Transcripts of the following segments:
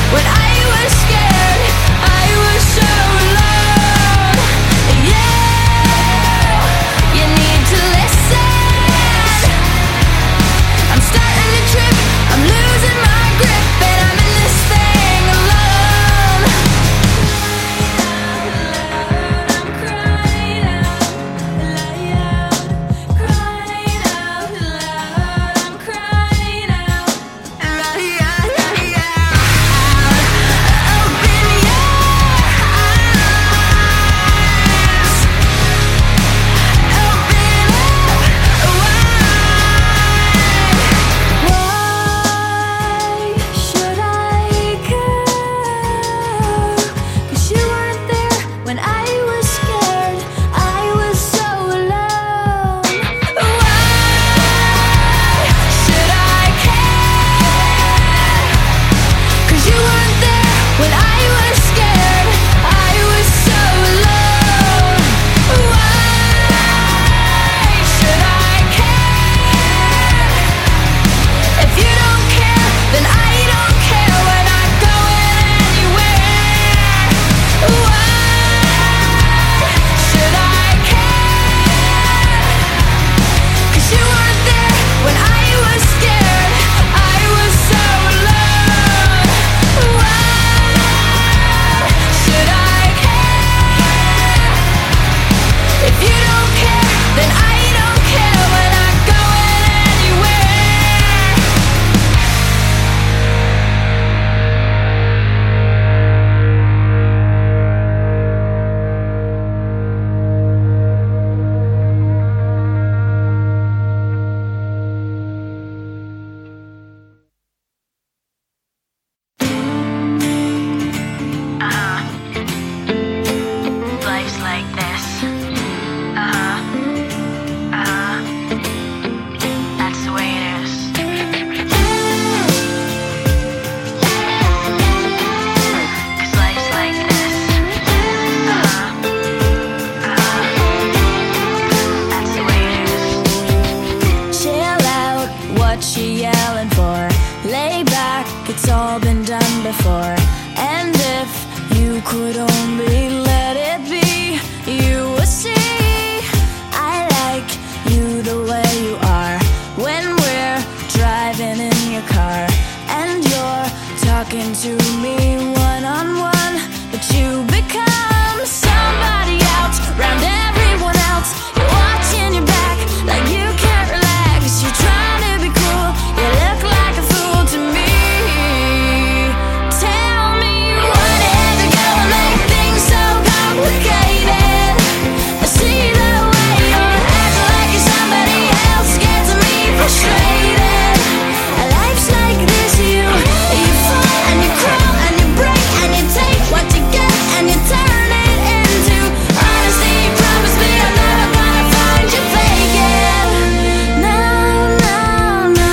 when I was scared, I was so alone. You need to listen. I'm starting to trip, I'm losing my grip, and I'm in this thing alone. I'm crying out loud, crying out loud. I'm crying out loud. Open your eyes, open up wide. Why should I care? 'Cause you weren't there when I was scared, I was so alone. Why should I care? 'Cause you weren't there when I was scared, I was so alone. Why should I care? If you don't care, then I don't care. We're not going anywhere. Why should I care? 'Cause you weren't there when I was scared, I was so alone. Why should I care? If you don't care, then I don't care. We're not going anywhere. Life's like this. That's the way it is. 'Cause life's like this. That's the way it is. Chill out, what you yelling for? Lay back, it's all been done before. And if you could only let it be, you would see I like you the way you are. When we're driving in your car and you're talking to me one-on-one, but you become somebody else round everyone else. You're watching your back like you can't relax. You're trying to be cool, you look like a fool to me. Tell me what is gonna make things so complicated. I see the way you're acting like you're somebody else, gets me frustrated. Life's like this, you fall and you crawl and you break and you take what you get and you turn it into honesty. Promise me I'm never gonna find you faking. No, no, no.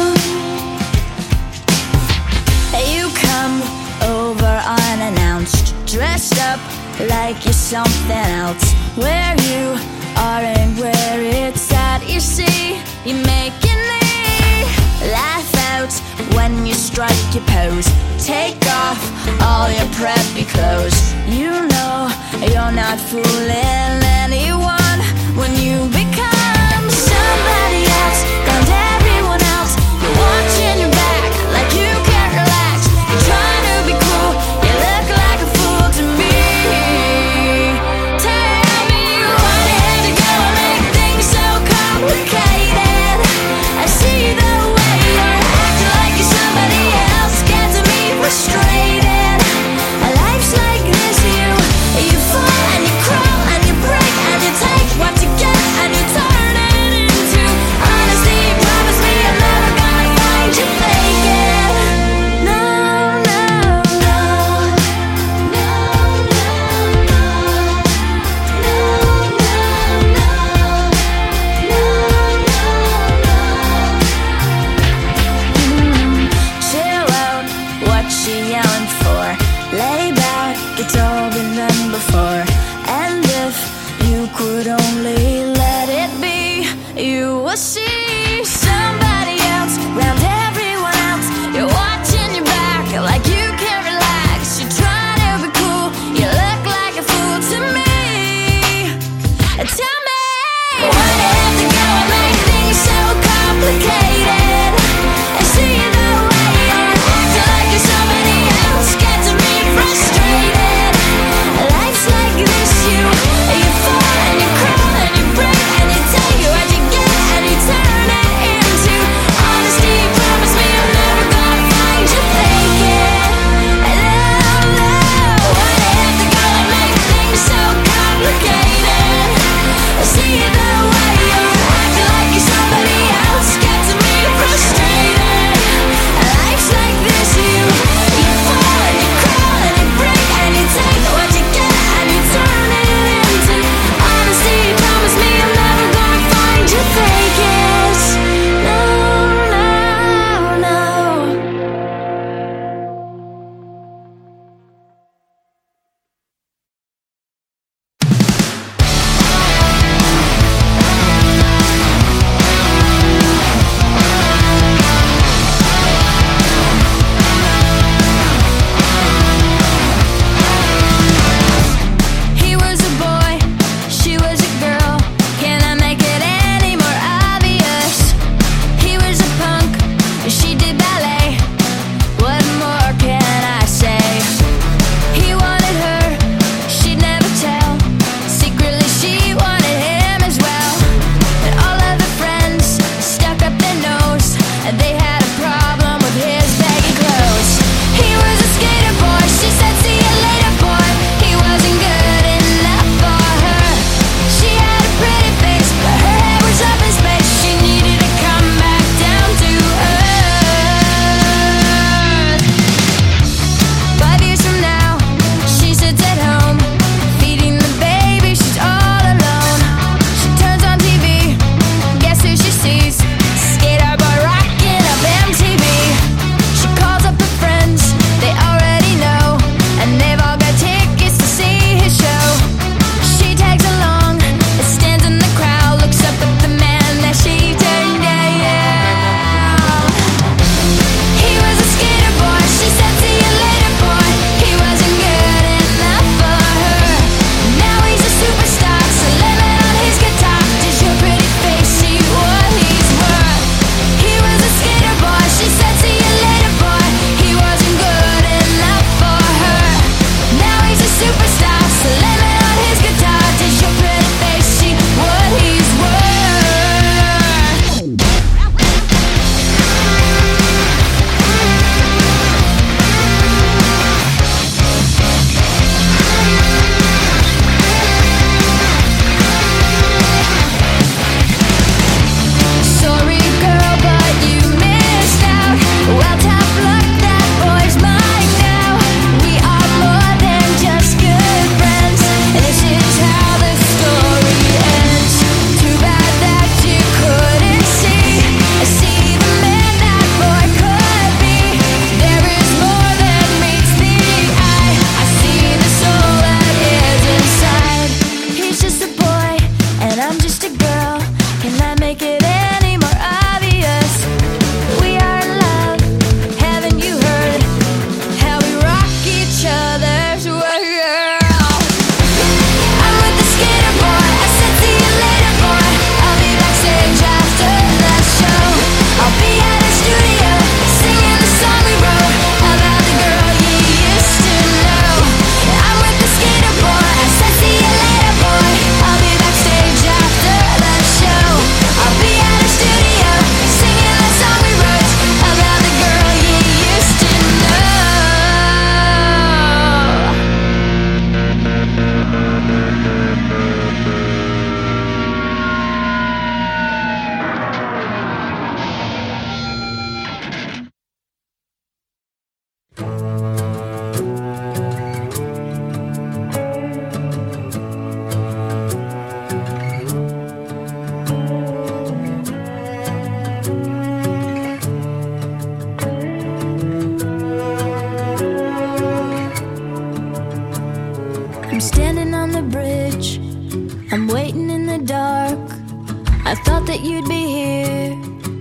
You come over unannounced, dressed up like you're something else. Where you are and where it's at, you see, you're making me laugh out when you strike your pose. Take off all your preppy clothes. You know you're not fooling anyone when you become somebody else round everyone else. You're watching your back like you can't relax. You're trying to be cool, you look like a fool to me. Tell me what is gonna make things so complicated. I see the way you're acting like you're somebody else, gets me frustrated. Life's like this, you fall and you crawl and you break and you take what you get and you turn it into honesty. Promise me I'm never gonna find you faking. No, no, no. No, no, no. No, no, no. No, no, no. Chill out, what you yelling for? Lay back, it's all been done before. And if you could only let it be, you will see somebody else round everyone else. You're watching your back like you can't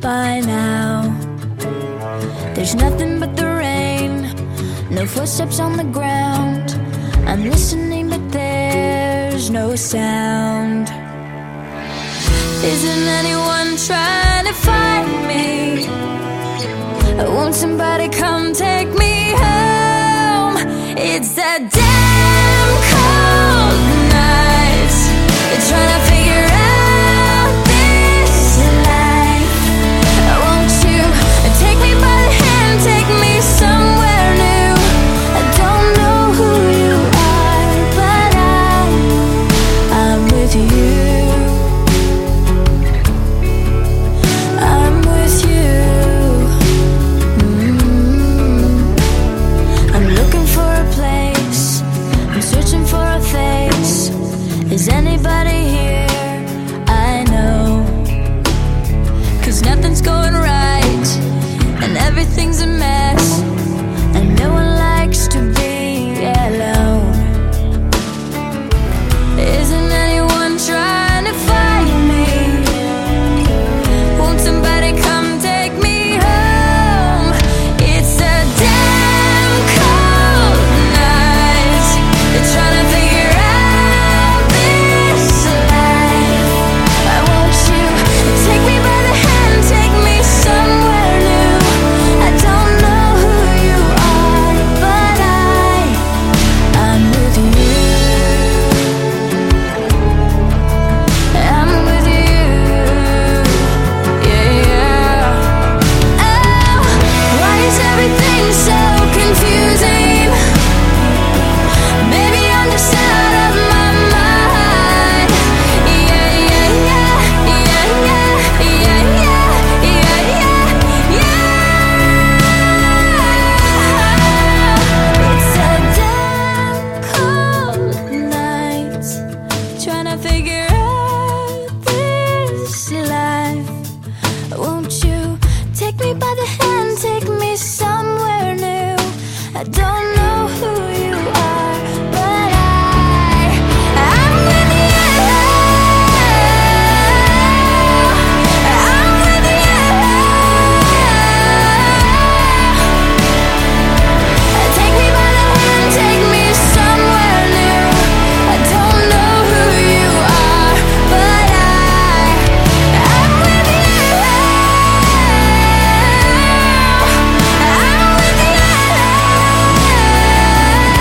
by now. There's nothing but the rain, no footsteps on the ground. I'm listening but there's no sound. Isn't anyone trying to find me? Won't somebody come take me home? It's that damn cold night, trying to figure out this life. Won't you take me by the hand, take me somewhere new? I don't know who you are, but I'm with you. I'm with you. I'm looking for a place, I'm searching for a face. Is anybody here? I know, 'cause nothing's going right and everything's a mess, and no one likes to be alone. Isn't anyone trying to find me? Won't somebody come take me home? It's a damn cold night, they're trying to figure out this life. Won't you take me by the hand, take me somewhere new? I don't know who you are, but I'm with you. I'm with you. Yeah, yeah. Oh, why is everything so confusing? Maybe I'm just out of my mind. Yeah, yeah, yeah, yeah, yeah, yeah, yeah, yeah, yeah. It's a damn cold night, trying to figure out this life. Won't you take me by the hand, take me somewhere new? I don't know who you are, but I'm with you. I'm with you. Take me by the hand, take me somewhere new. I don't know who you are, but I'm with you. I'm with you.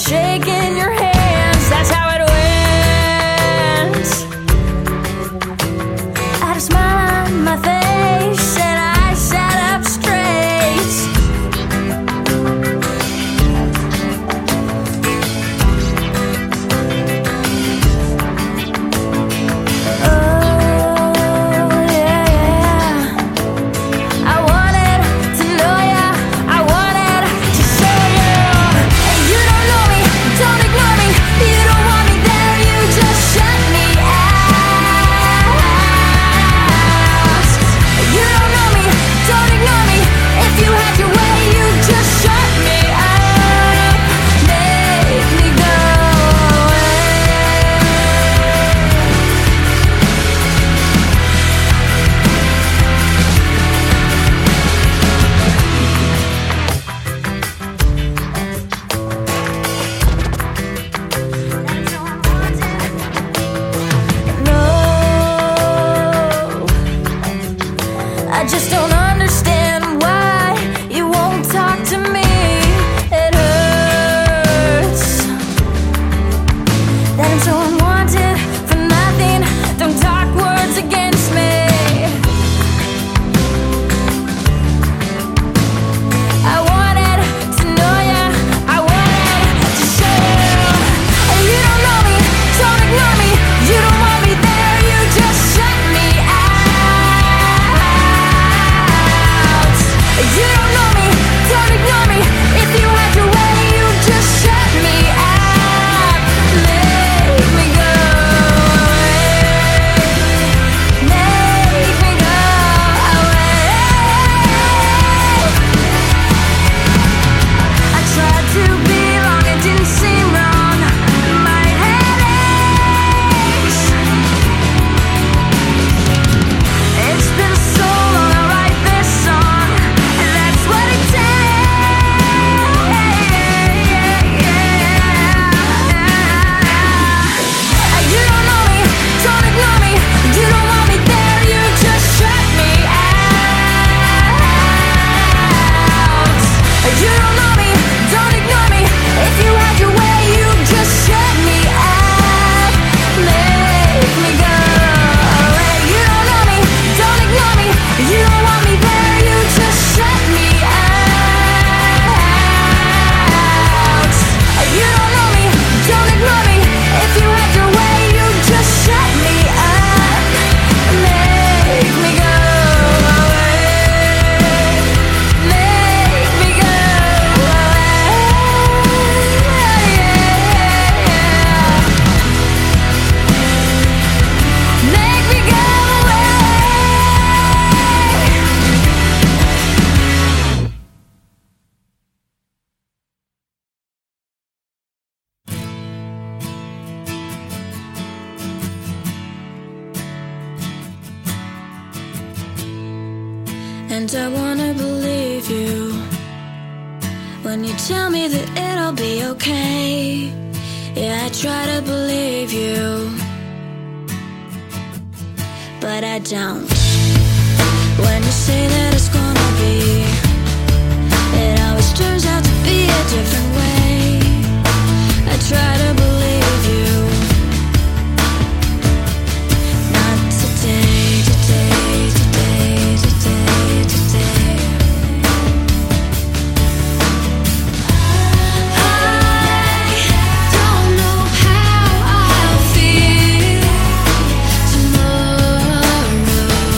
shaking your hands. That's how it went. I had a smile on my face and I sat up straight. Oh yeah, I wanted to know ya, I wanted to show you. And you don't know me, don't ignore me, you don't want me there, you just shut me out. You don't know me, don't ignore me, if you had your way, you just shut me up. Make me go away. No, I just don't understand why you won't talk to me. It hurts that I'm so unwanted for nothing. Don't talk words against me. I wanted to know ya, I wanted to show you. And you don't know me, don't ignore me, you don't want me there, you just shut me out. You don't know me, don't ignore me, if you had your way, you just shut me out. Make me go away. Make me go away. I tried to be long, it didn't seem wrong. My head aches. It's been so long, I write this song, and that's what it takes. You don't know me, don't ignore me, you don't want me there, you just shut me out. You don't know me, don't ignore me, if you had your way, you just shut me out. Make me go away. You don't know me, don't ignore me, you don't want me there, you just shut me out. You don't know me, don't ignore me, if you had your way, you just shut me up. Make me go away. Make me go away. Make me go away. And I wanna believe you when you tell me that it'll be okay. Yeah, I try to believe you, but I don't. When you say that it's gonna be, it always turns out to be a different way. I try to believe you. Not today, today, today, today, today. I don't know how I'll feel tomorrow.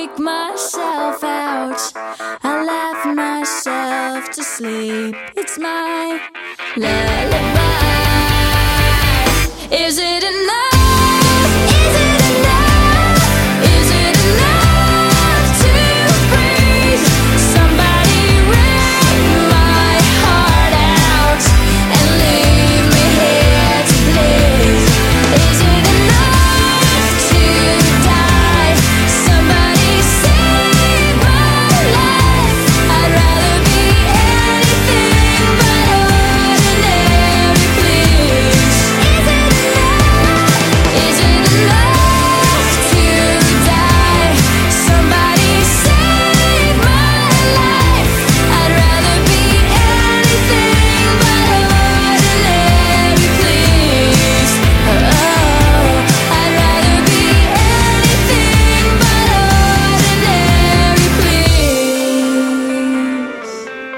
freak myself out. I laugh myself to sleep. It's my lullaby. Is it enough? Is it enough? Is it enough to breathe? Somebody rip my heart out and leave me here to bleed. Is it enough to die? Somebody save my life. I'd rather be anything but ordinary, please. Is it enough to die? Somebody save my life. I'd rather be anything but ordinary, please. Oh, I'd rather be anything but ordinary, please.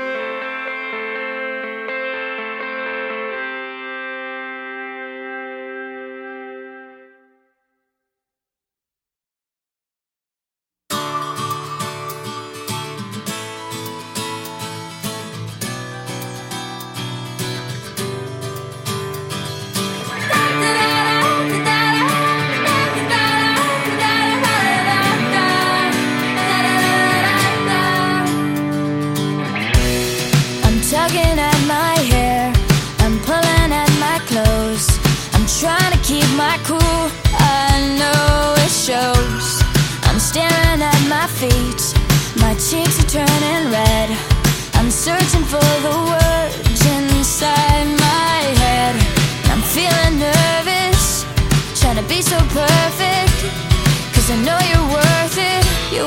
I'm tugging at my hair, I'm pulling at my clothes, I'm trying to keep my cool, I know it shows. I'm staring at my feet, my cheeks are turning red. I'm searching for the words inside my head. I'm feeling nervous, trying to be so perfect, 'cause I know you're worth it,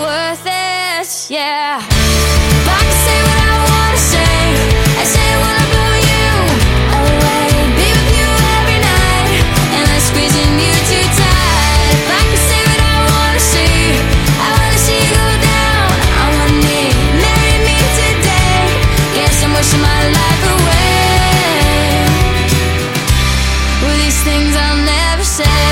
yeah. If I can say what I wanna say, I say I wanna blow you away, be with you every night, and I'm squeezing you too tight. If I can say what I wanna see, I wanna see you go down on one knee, marry me today. Guess I'm wishing my life away. Well, these things I'll never say.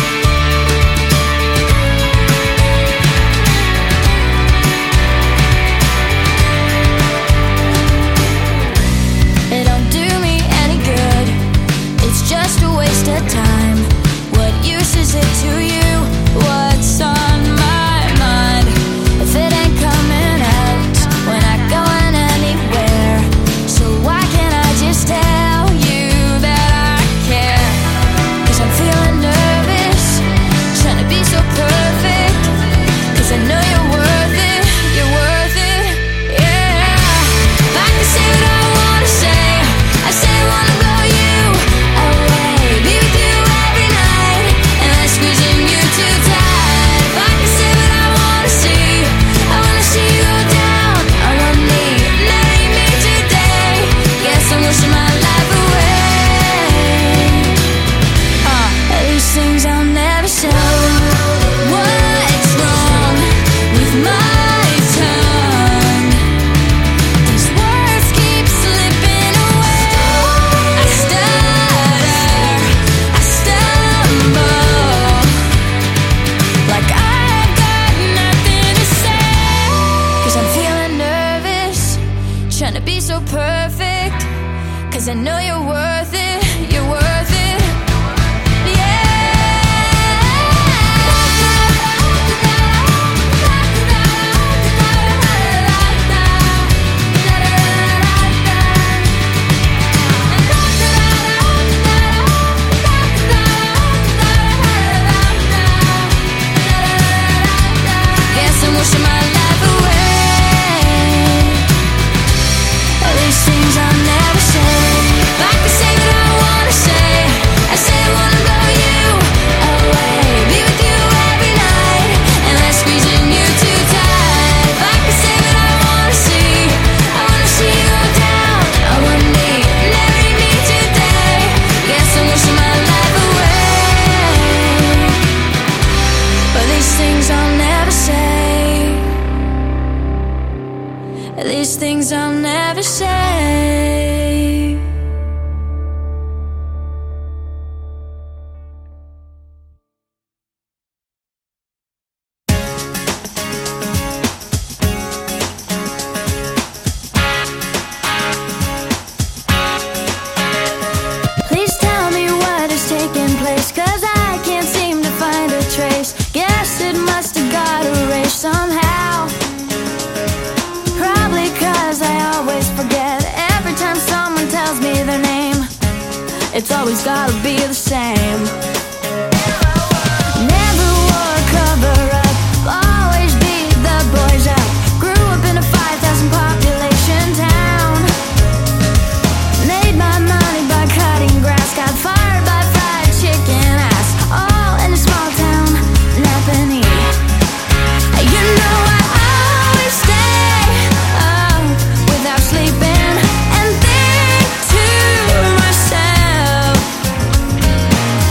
It don't do me any good, it's just a waste of time. What use is it to you? What's on my mind? If it ain't coming out, we're not going anywhere. So why can't I just tell you that I care? 'Cause I'm feeling nervous, trying to be so perfect, 'cause I know you're worth it, yeah. If I can say what I wanna say, I say I wanna blow you away, be with you every night, and I'm squeezing you too tight. If I can say what I wanna see, I wanna see you go down on one knee, marry me today. Guess I'm wishing my life away. These things I'll never say. What's wrong with my tongue? These words keep slipping away. I stutter, I stumble, like I've got nothing to say. 'Cause I'm feeling nervous, trying to be so perfect, 'cause I know you're worth it, Guess I'm wishing my life away. These things I'll never say. If I can say what I wanna say, I say I wanna blow you away, be with you every night, and I'm squeezing you too tight. If I can say what I wanna see, I wanna see you go down on one knee, marry me today. Guess I'm wishing my life away. But these things I'll never say. These things I'll never say. always gotta be the same. Never wore a cover-up, always beat the boys up. Grew up in a 5,000 population town. Made my money by cutting grass. Got fired by fried chicken ass. All in a small town, Napanee. You know I always stay up without sleeping and think to myself,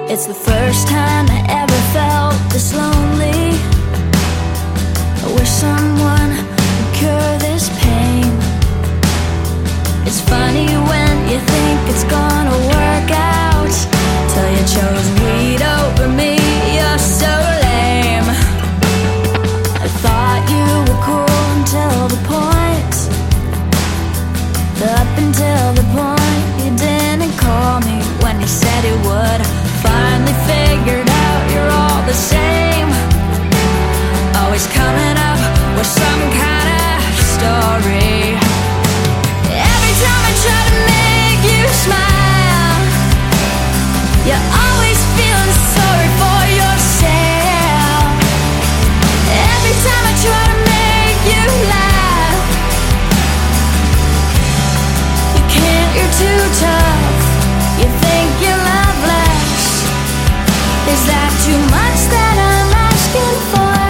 It's the first time I ever felt this lonely. I wish someone would cure this pain. It's funny when you think it's gonna work out, till you chose weed over me. You're so lame. I thought you were cool until the point, up until the point you didn't call me when you said you would. Finally figured out you're all the same, always coming up with some kind of story. Every time I try to make you smile, you're always feeling sorry for yourself. Every time I try to make you laugh, you can't, you're too tough. You think you're loveless. Is that too much that I'm asking for?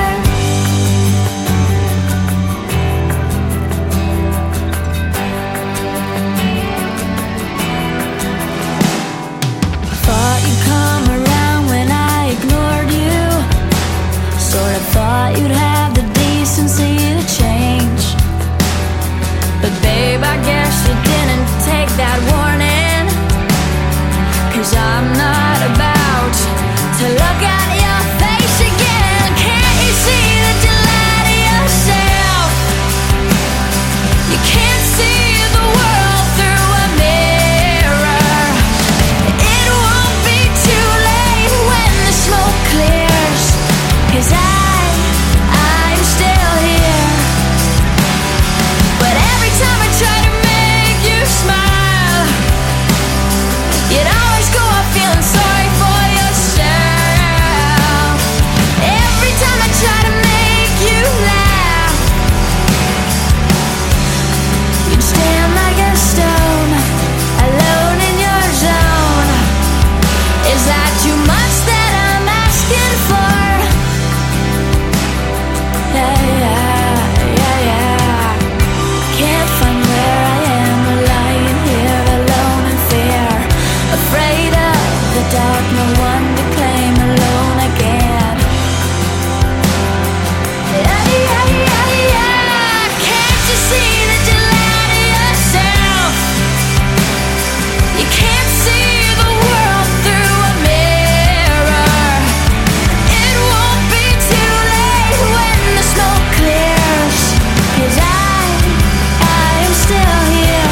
Thought you'd come around when I ignored you. Sort of thought you'd have the decency to change. But babe, I guess you didn't take that warning, 'cause I'm not about to look at your face again. Can't you see that you lie to yourself? You can't see the world through a mirror. It won't be too late when the smoke clears, 'cause I'm still here. But every time I try to make you smile, you'd always go off feeling sorry for yourself. Every time I try to make you laugh, you'd stand like a stone, alone in your zone. Is that too much that I'm asking for? Yeah, yeah, yeah, yeah. Can't find where I am, lying here alone in fear, afraid of the dark, no one to claim, alone again. Yeah, yeah, yeah, yeah. Can't you see that you lie to yourself? You can't see the world through a mirror. It won't be too late when the smoke clears, 'cause I am still here.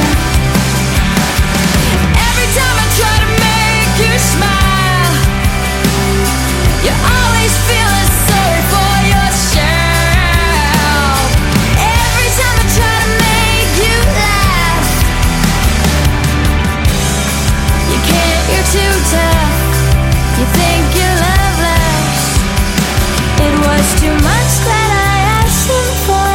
Every time I try to make you smile, you're always feeling sorry for yourself. Every time I try to make you laugh, you can't, you're too tough. You think you're loveless. It was too much that I asked him for.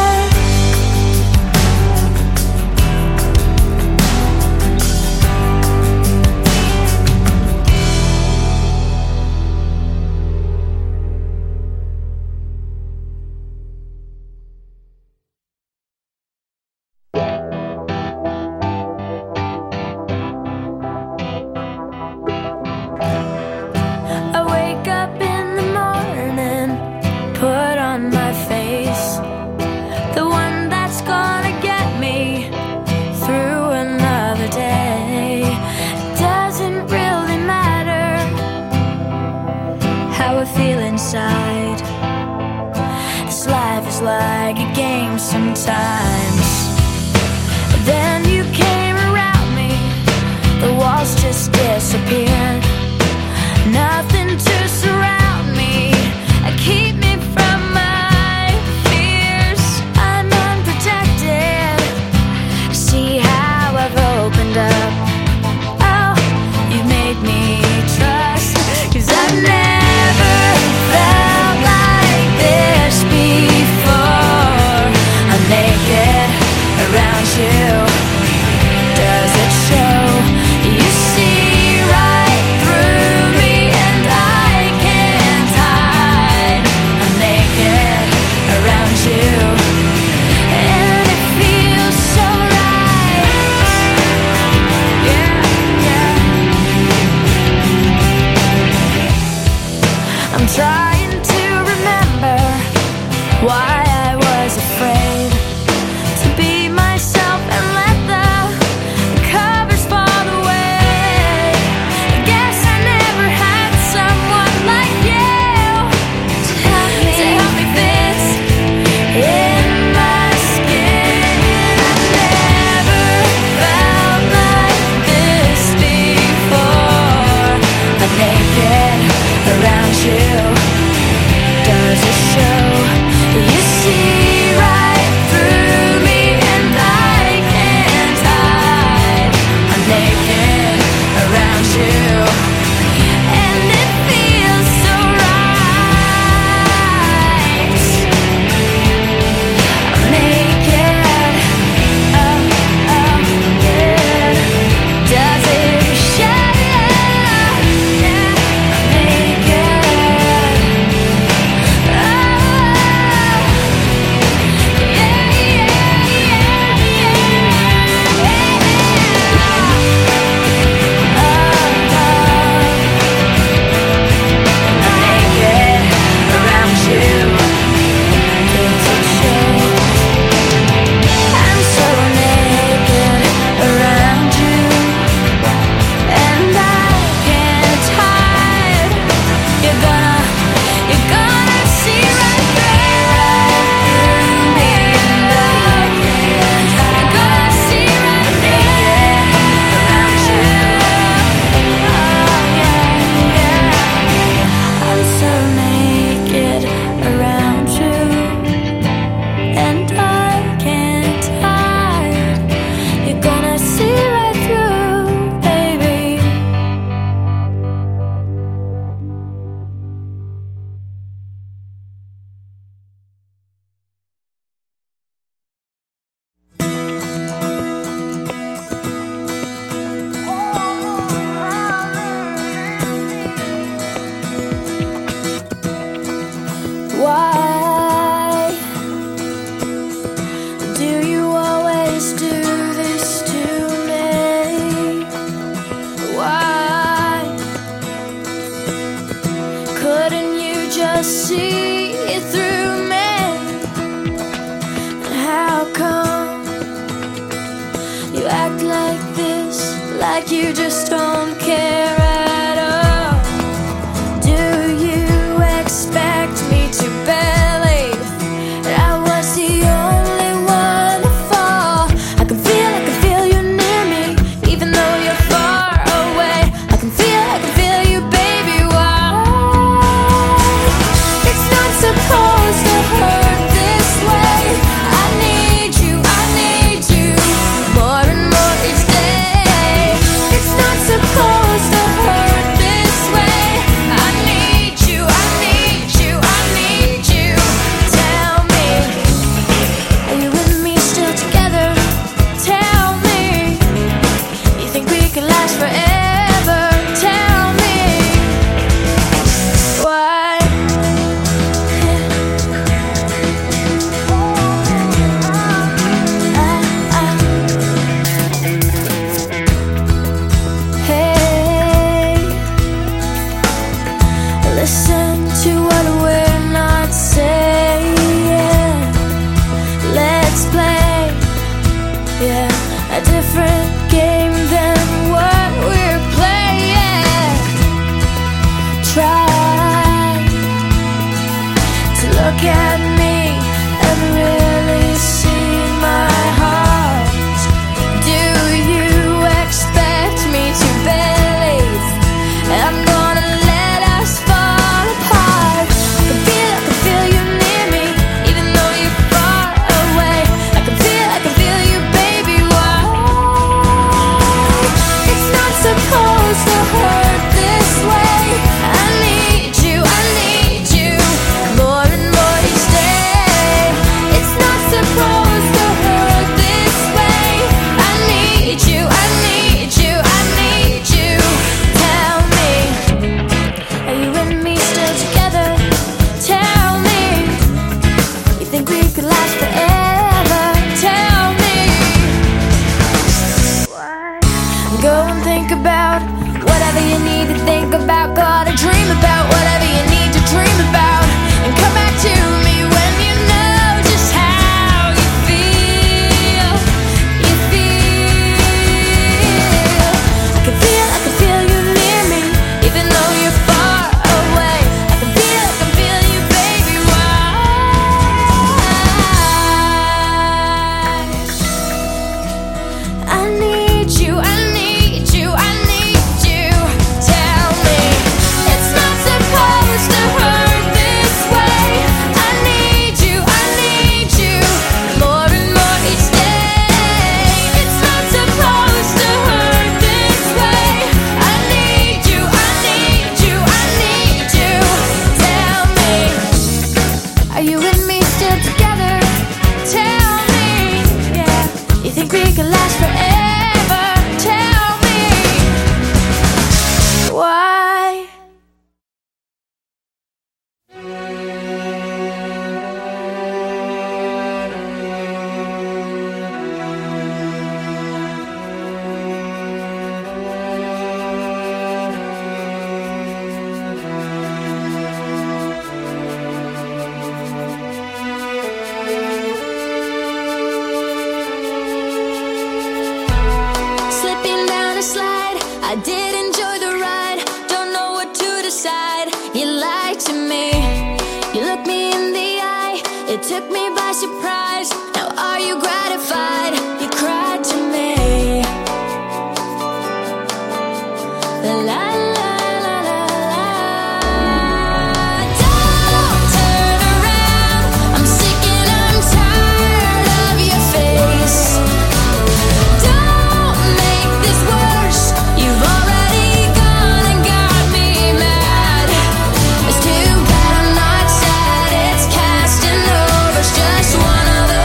I wake up in the morning, put on my face, the one that's gonna get me through another day. Doesn't really matter how I feel inside. This life is like a game sometimes. Then you came around me, the walls just disappeared. Nothing to surround me, keep me from my fears. I'm unprotected. See how I've opened up. Oh, you made me trust, 'cause I've never felt like this before. I'm naked see through me. How come you act like this, like you just don't care at all? Do you expect me to believe that I was the only one to fall? I can feel you near me, even though you're far away. I can feel you, baby. Why? It's not supposed to hurt this way. I need you more and more each day. It's not supposed to hurt this way. I need you. Tell me, are you and me still together? Tell me, you think we can last forever? Tell me, why? Hey, listen to what we're not saying. Let's play, a different game than what we're playing. Try to look at me and really see my heart. Do you expect me to believe I'm gonna let us fall apart? I can feel you near me, even though you're far away. I can feel you, baby. Why? It's not supposed to hurt this way. I need you more and more each day. It's not supposed to hurt this way. I need you. Tell me, are you and me still together? Tell me, you think we could last forever? Tell me, why? Go and think about whatever you need to think about. Gotta dream about whatever you need to dream about, and come back to me when you know just how you feel. I can feel you near me, even though you're far away. I can feel you, baby. Why? I need you. Tell me, it's not supposed to hurt this way. I need you more and more each day. It's not supposed to hurt this way. I need you. Tell me, are you and me still together? Tell me, you think we can last forever? Tell me, why? Slipping down a slide, I did enjoy the ride. Don't know what to decide. You lied to me, you looked me in the eye. It took me by surprise. Now are you gratified? You cried to me. La la la la la la. Don't turn around. I'm sick and I'm tired of your face. Don't make this worse. You've already gone and got me mad. It's too bad I'm not sad. It's casting over. It's just one of those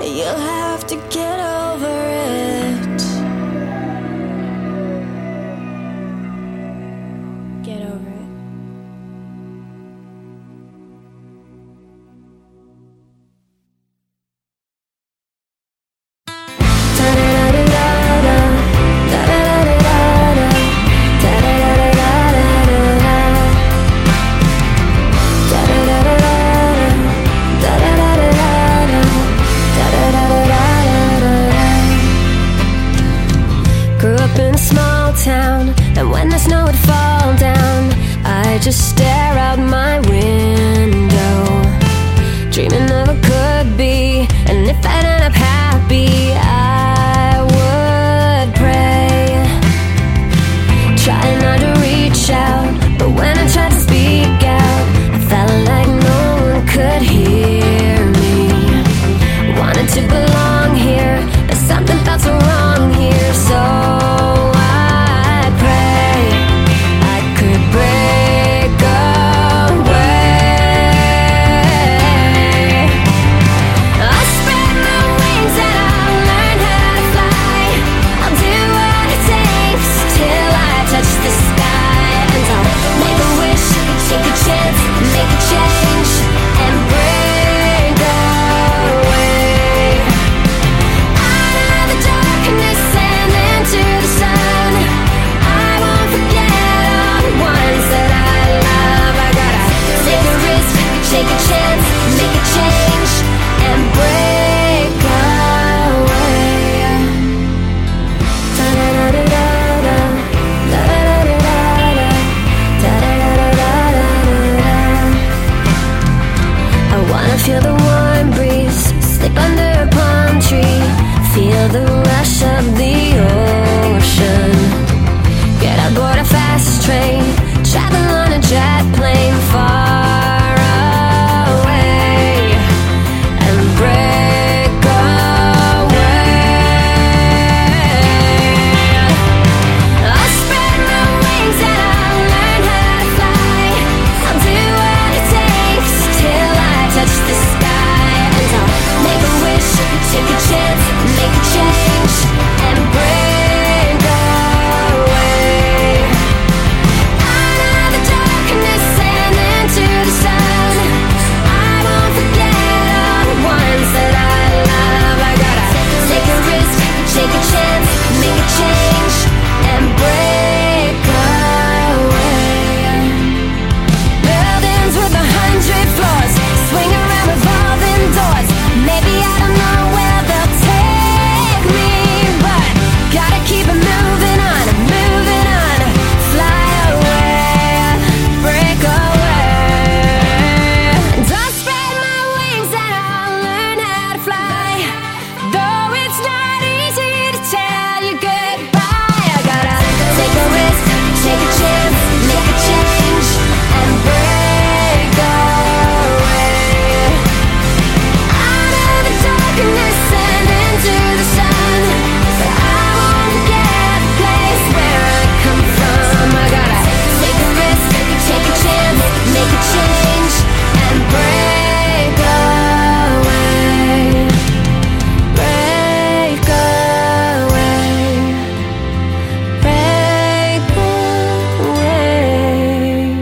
You'll have to get over it. Get over it. And when the snow would fall down, I just stare out my window, dreaming of what could be. And if I'd end up happy, I would pray, trying not to reach out. But when I tried to speak out, I felt like no one could hear me. Wanted to belong here, but something felt so wrong here. So feel the warm breeze, sleep under a palm tree, feel the rush of the ocean, get aboard a fast train, travel on a jet plane far away, and break away. I'll spread my wings and I'll learn how to fly. I'll do what it takes till I touch the sky, and I'll make a wish, take a chance, make a change, and break away. Out of the darkness and into the sun, I won't forget all the ones that I love. I gotta take a risk, take a chance, make a change, and break away. Buildings with 100 floors, swing around revolving doors. Maybe I don't know where they'll take me, but gotta keep it moving on, fly away, break away. And I'll spread my wings and I'll learn how to fly, though it's not easy to tell you goodbye. I gotta take a risk, take a chance, make a change, and break away. Out of the darkness and into the sun, but I won't forget the place where I come from. I gotta take a risk, take a chance, make a change, and break away, break away, break away.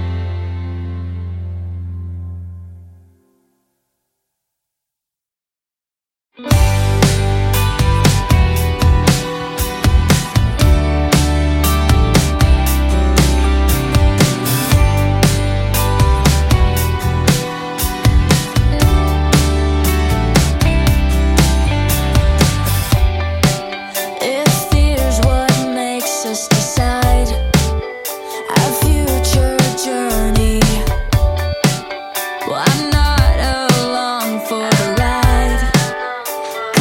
If fear's what makes us decide our future journey, well, I'm not along for the ride,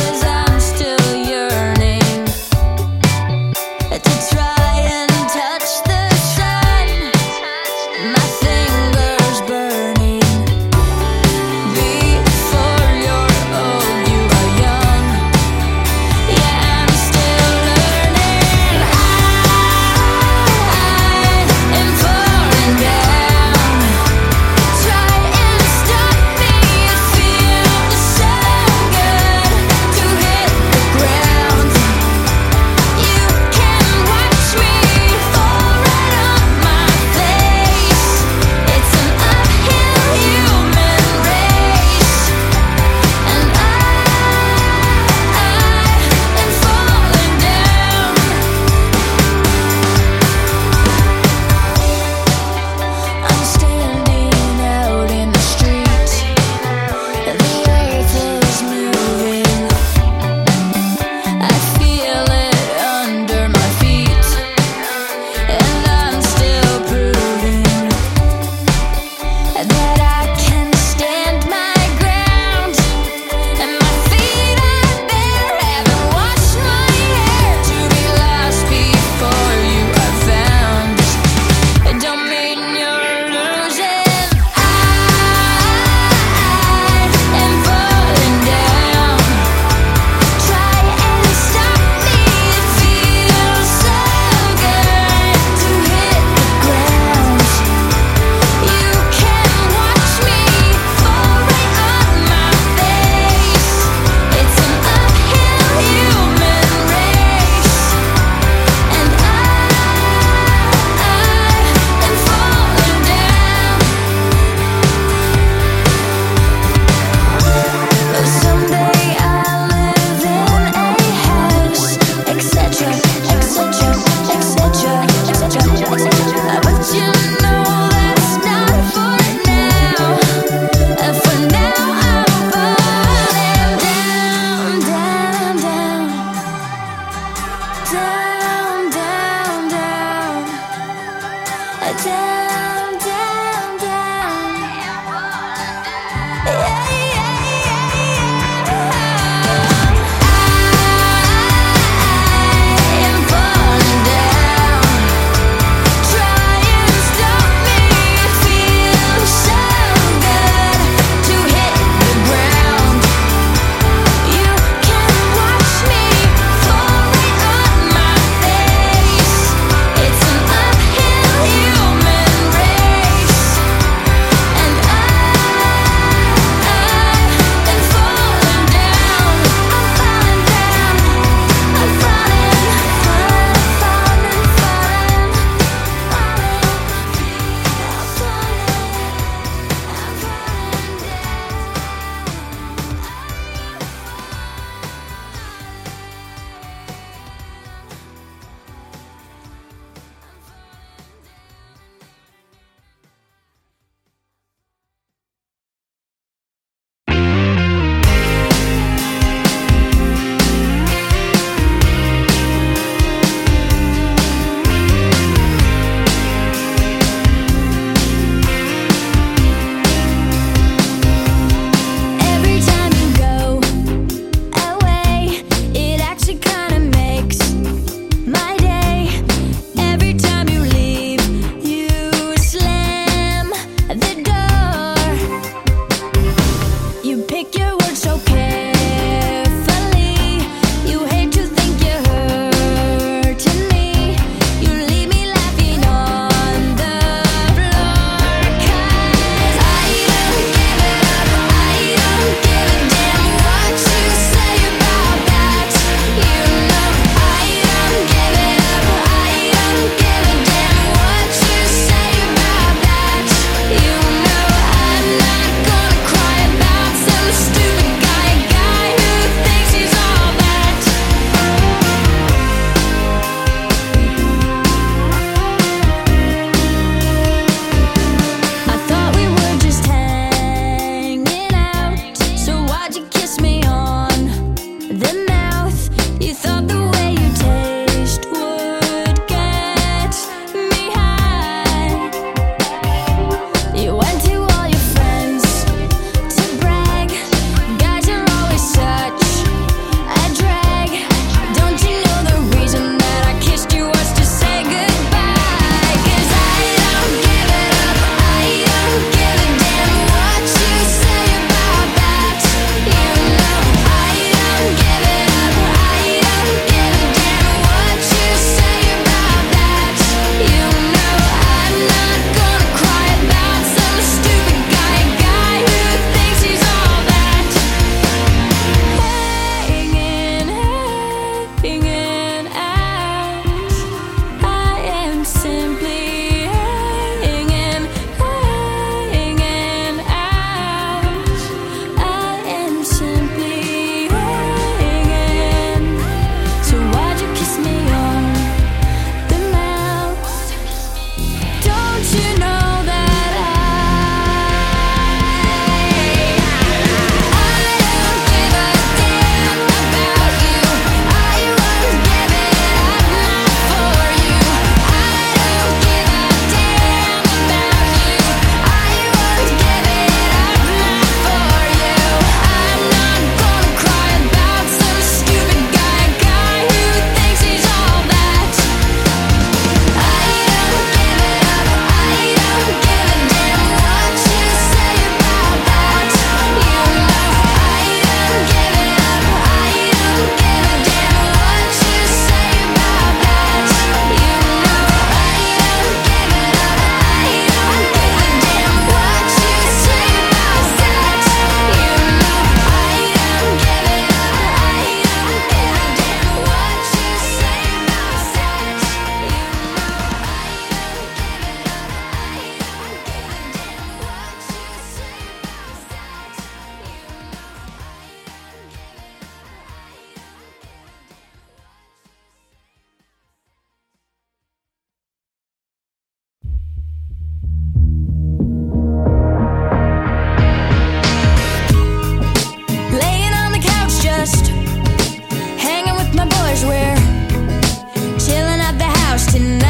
'cause we're chilling at the house tonight.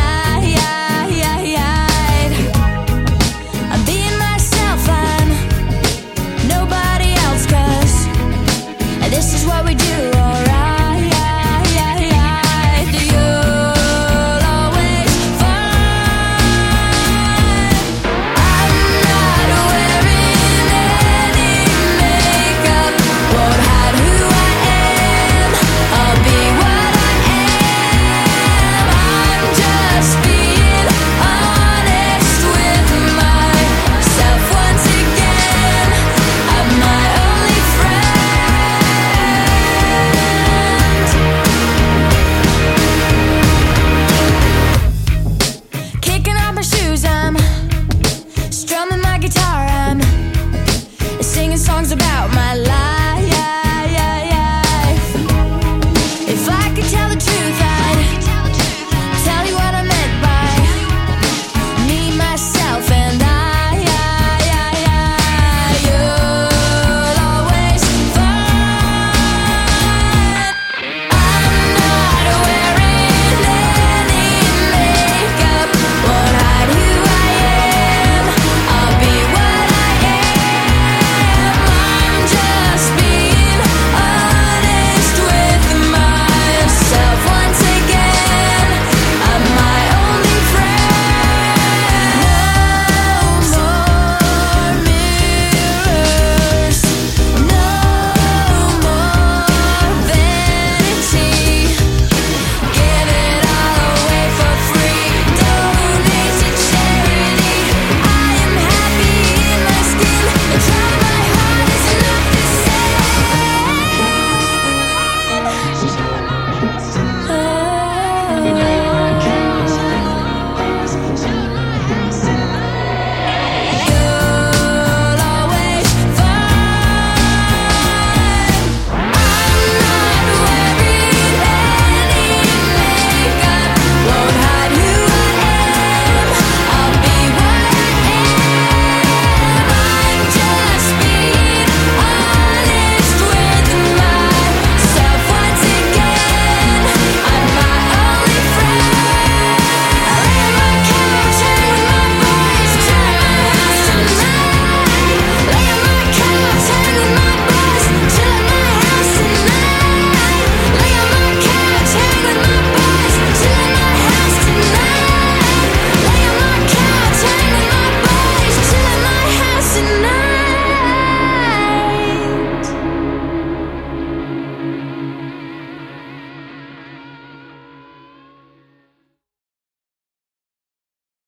I'm being myself, I'm nobody else, 'cause this is what we do.